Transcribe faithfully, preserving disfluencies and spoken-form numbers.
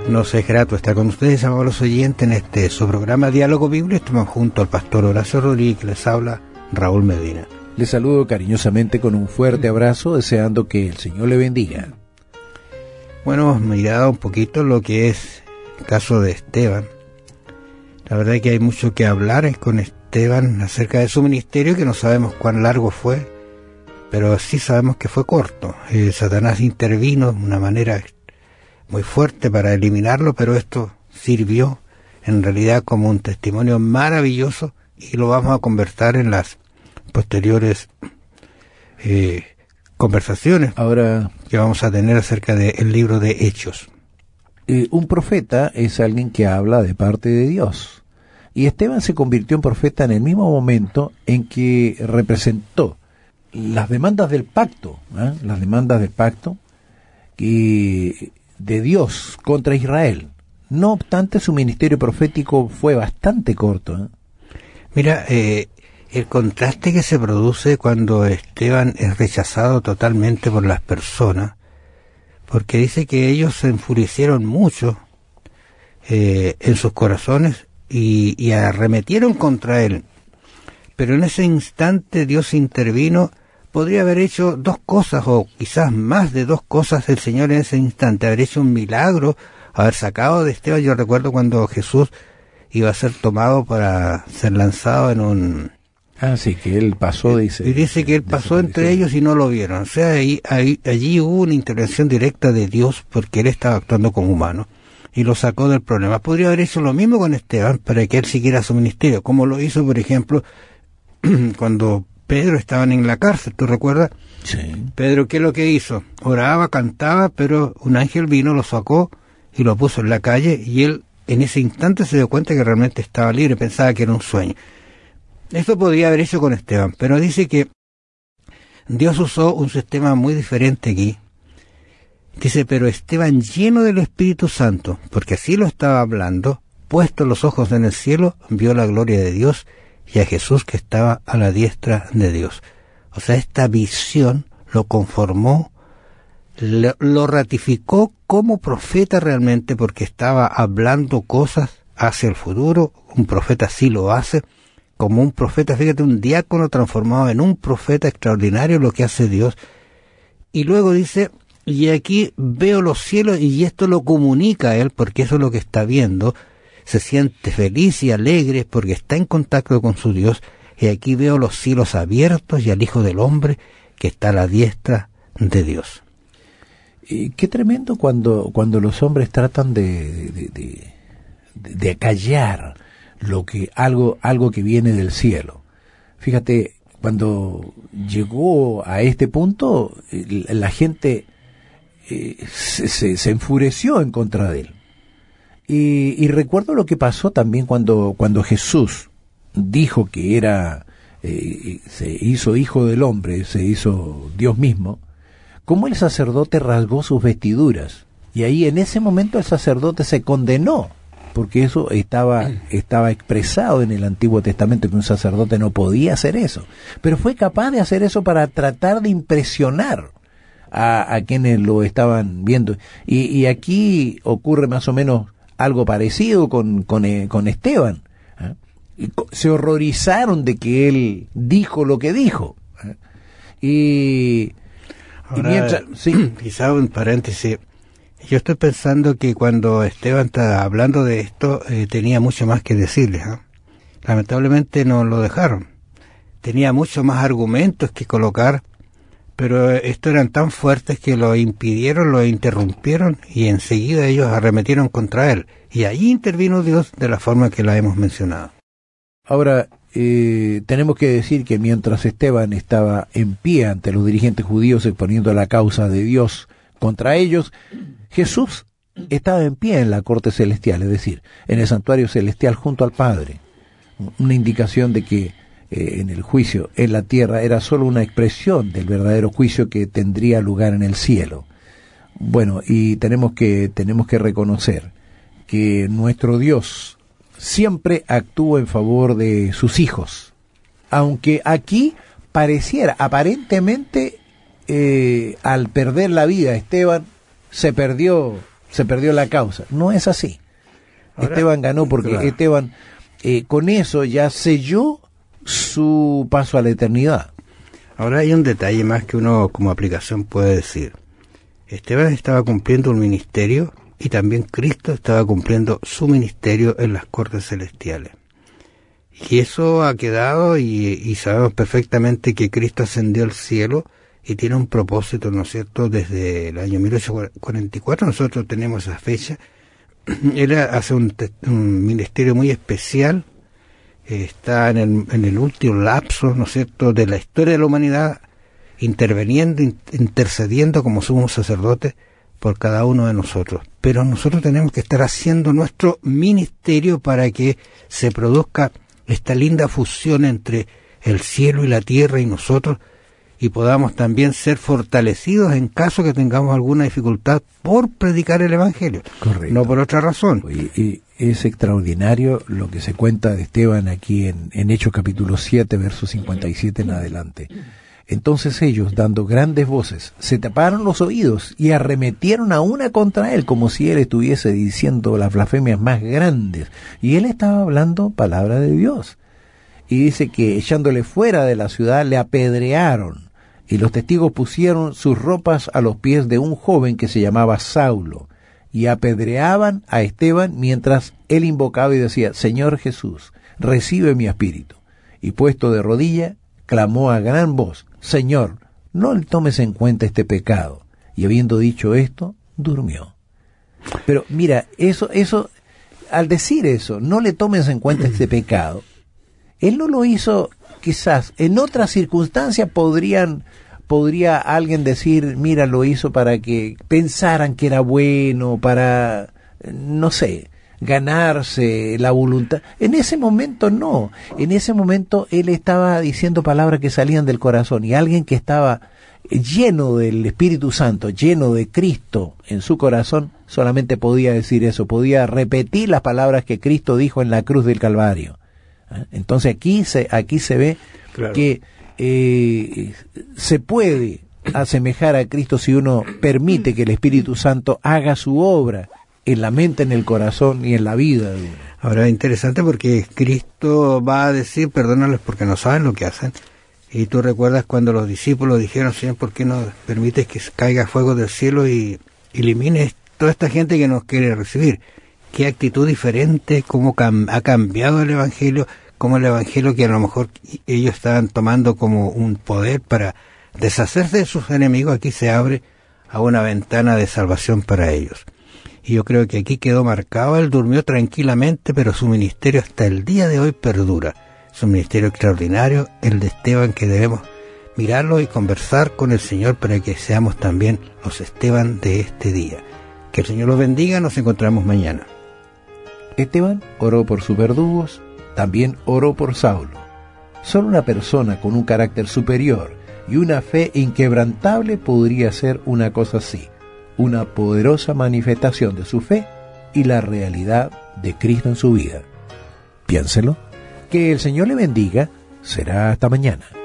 Nos es grato estar con ustedes, amables oyentes, en este su programa Diálogo Bíblico. Estamos junto al pastor Horacio Rodríguez, que les habla Raúl Medina. Les saludo cariñosamente con un fuerte abrazo, deseando que el Señor le bendiga. Bueno, hemos mirado un poquito lo que es el caso de Esteban. La verdad es que hay mucho que hablar con Esteban acerca de su ministerio, que no sabemos cuán largo fue, pero sí sabemos que fue corto. Eh, Satanás intervino de una manera muy fuerte para eliminarlo, pero esto sirvió en realidad como un testimonio maravilloso y lo vamos a conversar en las posteriores eh, conversaciones ahora que vamos a tener acerca del libro de Hechos. Eh, un profeta es alguien que habla de parte de Dios, y Esteban se convirtió en profeta en el mismo momento en que representó las demandas del pacto, ¿eh? las demandas del pacto que de Dios contra Israel. No obstante, su ministerio profético fue bastante corto. ¿eh? Mira, eh, el contraste que se produce cuando Esteban es rechazado totalmente por las personas, porque dice que ellos se enfurecieron mucho eh, en sus corazones y, y arremetieron contra él. Pero en ese instante Dios intervino. Podría haber hecho dos cosas, o quizás más de dos cosas el Señor en ese instante, haber hecho un milagro, haber sacado de Esteban. Yo recuerdo cuando Jesús iba a ser tomado para ser lanzado en un... Ah, sí, que él pasó, dice. Y dice que él pasó entre ellos y no lo vieron. O sea, ahí, ahí, allí hubo una intervención directa de Dios, porque él estaba actuando como humano, y lo sacó del problema. Podría haber hecho lo mismo con Esteban, para que él siguiera su ministerio, como lo hizo, por ejemplo, cuando Pedro estaban en la cárcel, ¿tú recuerdas? Sí. Pedro, ¿qué es lo que hizo? Oraba, cantaba, pero un ángel vino, lo sacó y lo puso en la calle, y él en ese instante se dio cuenta que realmente estaba libre, pensaba que era un sueño. Esto podría haber hecho con Esteban, pero dice que Dios usó un sistema muy diferente aquí. Dice, pero Esteban, lleno del Espíritu Santo, porque así lo estaba hablando, puesto los ojos en el cielo, vio la gloria de Dios y a Jesús que estaba a la diestra de Dios. O sea, esta visión lo conformó, lo, lo ratificó como profeta realmente, porque estaba hablando cosas hacia el futuro. Un profeta sí lo hace, como un profeta, fíjate, un diácono transformado en un profeta extraordinario, lo que hace Dios. Y luego dice, y aquí veo los cielos, y esto lo comunica a él, porque eso es lo que está viendo. Se siente feliz y alegre porque está en contacto con su Dios, y aquí veo los cielos abiertos y al Hijo del Hombre que está a la diestra de Dios. Y qué tremendo cuando cuando los hombres tratan de de, de, de, de acallar lo que algo algo que viene del cielo. Fíjate, cuando llegó a este punto, la gente eh, se, se, se enfureció en contra de él. Y, y recuerdo lo que pasó también cuando, cuando Jesús dijo que era, eh, se hizo hijo del hombre, se hizo Dios mismo, cómo el sacerdote rasgó sus vestiduras. Y ahí en ese momento el sacerdote se condenó, porque eso estaba, estaba expresado en el Antiguo Testamento, que un sacerdote no podía hacer eso. Pero fue capaz de hacer eso para tratar de impresionar a, a quienes lo estaban viendo. Y, y aquí ocurre más o menos algo parecido con, con, eh, con Esteban. ¿eh? Y co- se horrorizaron de que él dijo lo que dijo. ¿eh? Y, Ahora, y mientras, sí. Quizá un paréntesis. Yo estoy pensando que cuando Esteban está hablando de esto, eh, tenía mucho más que decirles. ¿eh? Lamentablemente no lo dejaron. Tenía mucho más argumentos que colocar, pero estos eran tan fuertes que lo impidieron, lo interrumpieron, y enseguida ellos arremetieron contra él. Y allí intervino Dios de la forma que la hemos mencionado. Ahora, eh, tenemos que decir que mientras Esteban estaba en pie ante los dirigentes judíos exponiendo la causa de Dios contra ellos, Jesús estaba en pie en la corte celestial, es decir, en el santuario celestial junto al Padre. Una indicación de que Eh, en el juicio en la tierra era solo una expresión del verdadero juicio que tendría lugar en el cielo. Bueno, y tenemos que tenemos que reconocer que nuestro Dios siempre actúa en favor de sus hijos, aunque aquí pareciera, aparentemente, eh, al perder la vida Esteban, se perdió se perdió la causa. No es así. Ahora, Esteban ganó porque claro. Esteban eh, con eso ya selló su paso a la eternidad. Ahora hay un detalle más que uno como aplicación puede decir. Esteban estaba cumpliendo un ministerio y también Cristo estaba cumpliendo su ministerio en las cortes celestiales. Y eso ha quedado y, y sabemos perfectamente que Cristo ascendió al cielo y tiene un propósito, ¿no es cierto? Desde el año mil ochocientos cuarenta y cuatro nosotros tenemos esa fecha. Él hace un, un ministerio muy especial, eh, está en el, en el último lapso, ¿no es cierto?, de la historia de la humanidad, interviniendo, in, intercediendo como sumo sacerdote por cada uno de nosotros. Pero nosotros tenemos que estar haciendo nuestro ministerio para que se produzca esta linda fusión entre el cielo y la tierra y nosotros, y podamos también ser fortalecidos en caso que tengamos alguna dificultad por predicar el Evangelio. Correcto. No por otra razón. Y, y es extraordinario lo que se cuenta de Esteban aquí en, en Hechos capítulo siete, verso cincuenta y siete en adelante. Entonces ellos, dando grandes voces, se taparon los oídos y arremetieron a una contra él, como si él estuviese diciendo las blasfemias más grandes. Y él estaba hablando palabra de Dios. Y dice que echándole fuera de la ciudad le apedrearon. Y los testigos pusieron sus ropas a los pies de un joven que se llamaba Saulo. Y apedreaban a Esteban mientras él invocaba y decía, Señor Jesús, recibe mi espíritu. Y puesto de rodilla, clamó a gran voz, Señor, no le tomes en cuenta este pecado. Y habiendo dicho esto, durmió. Pero mira, eso, eso, al decir eso, no le tomes en cuenta este pecado, él no lo hizo, quizás, en otras circunstancias podrían, podría alguien decir, mira, lo hizo para que pensaran que era bueno, para, no sé, ganarse la voluntad. En ese momento no, en ese momento él estaba diciendo palabras que salían del corazón, y alguien que estaba lleno del Espíritu Santo, lleno de Cristo en su corazón, solamente podía decir eso, podía repetir las palabras que Cristo dijo en la cruz del Calvario. Entonces aquí se, aquí se ve claro. que eh, se puede asemejar a Cristo si uno permite que el Espíritu Santo haga su obra en la mente, en el corazón y en la vida de uno. Ahora es interesante porque Cristo va a decir, perdónales porque no saben lo que hacen. Y tú recuerdas cuando los discípulos dijeron, Señor, ¿por qué no permites que caiga fuego del cielo y elimines toda esta gente que nos quiere recibir? Qué actitud diferente, cómo cam- ha cambiado el Evangelio, cómo el Evangelio que a lo mejor ellos estaban tomando como un poder para deshacerse de sus enemigos, aquí se abre a una ventana de salvación para ellos. Y yo creo que aquí quedó marcado, él durmió tranquilamente, pero su ministerio hasta el día de hoy perdura. Es un ministerio extraordinario, el de Esteban, que debemos mirarlo y conversar con el Señor para que seamos también los Esteban de este día. Que el Señor los bendiga, nos encontramos mañana. Esteban oró por sus verdugos, también oró por Saulo. Solo una persona con un carácter superior y una fe inquebrantable podría hacer una cosa así, una poderosa manifestación de su fe y la realidad de Cristo en su vida. Piénselo. Que el Señor le bendiga. Será hasta mañana.